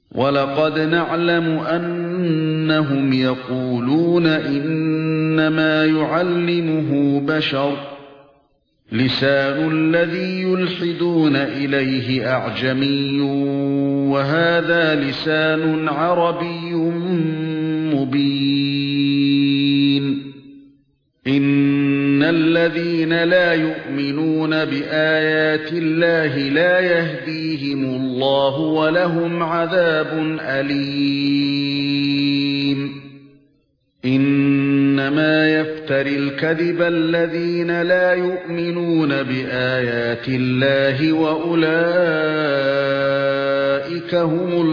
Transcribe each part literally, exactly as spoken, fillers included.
وَلَقَدْ نَعْلَمُ أَنَّهُمْ يَقُولُونَ إِنَّمَا يُعَلِّمُهُ بَشَرٌ لِسَانُ الَّذِي يُلْحِدُونَ إِلَيْهِ أَعْجَمِيٌّ وَهَذَا لِسَانٌ عَرَبِيٌّ مُبِينٌ إِنَّ الَّذِينَ لَا يُؤْمِنُونَ بِآيَاتِ اللَّهِ لَا يَهْدِيهِمُ اللَّهُ وَلَهُمْ عَذَابٌ أَلِيمٌ إِنَّمَا يَفْتَرِي الْكَذِبَ الَّذِينَ لَا يُؤْمِنُونَ بِآيَاتِ اللَّهِ وَأُولَئِكَ هُمُ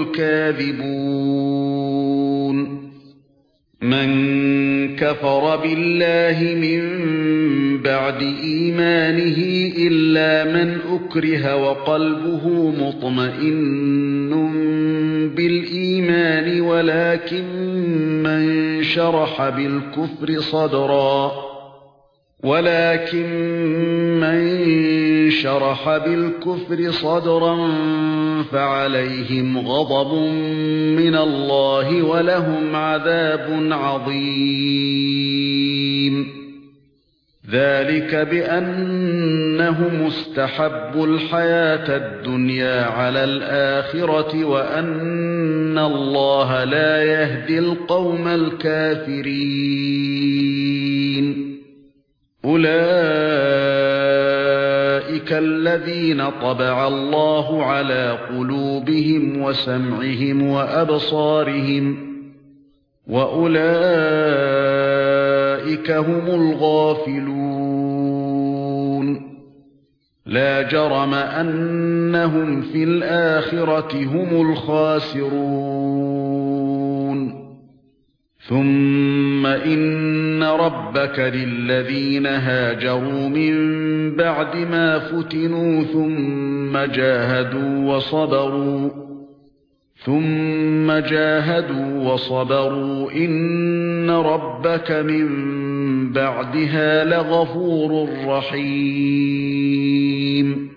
الْكَاذِبُونَ مَنْ كَفَرَ بِاللَّهِ مِنْ بَعْدِ إِيمَانِهِ إِلَّا مَنْ أُكْرِهَ وَقَلْبُهُ مُطْمَئِنٌّ بِالْإِيمَانِ وَلَكِنْ مَنْ شَرَحَ بِالْكُفْرِ صَدْرًا ولكن من شرح بالكفر صدرا فعليهم غضب من الله ولهم عذاب عظيم ذلك بأنهم استحبوا الحياة الدنيا على الآخرة وأن الله لا يهدي القوم الكافرين أولئك الذين طبع الله على قلوبهم وسمعهم وأبصارهم وأولئك هم الغافلون لا جرم أنهم في الآخرة هم الخاسرون ثم إن ربك للذين هاجروا من بعد ما فتنوا ثم جاهدوا وصبروا ثم جاهدوا وصبروا إن ربك من بعدها لغفور رحيم